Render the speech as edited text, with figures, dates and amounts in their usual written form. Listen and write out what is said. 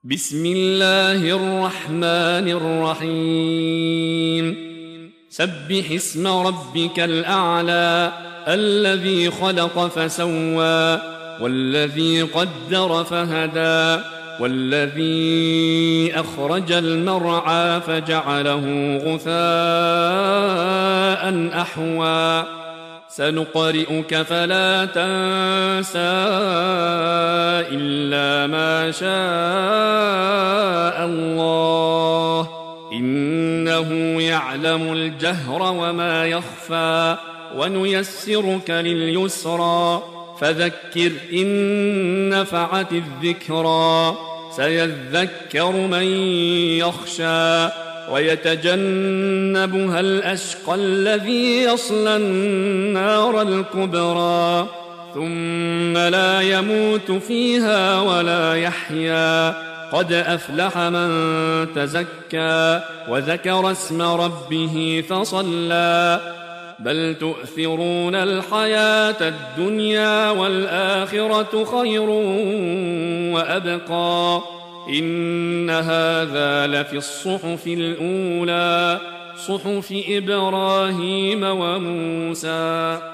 بسم الله الرحمن الرحيم سبح اسم ربك الأعلى الذي خلق فسوى والذي قدر فهدى والذي أخرج المرعى فجعله غثاء أحوى سنقرئك فلا تنسى إلا ما شاء الله إنه يعلم الجهر وما يخفى ونيسرك لليسرى فذكر إن نفعت الذكرى سيذكر من يخشى ويتجنبها الأشقى الذي يصلى النار الكبرى ثم لا يموت فيها ولا يحيا قد أفلح من تزكى وذكر اسم ربه فصلى بل تؤثرون الحياة الدنيا والآخرة خير وأبقى إن هذا لفي الصحف الأولى صحف إبراهيم وموسى.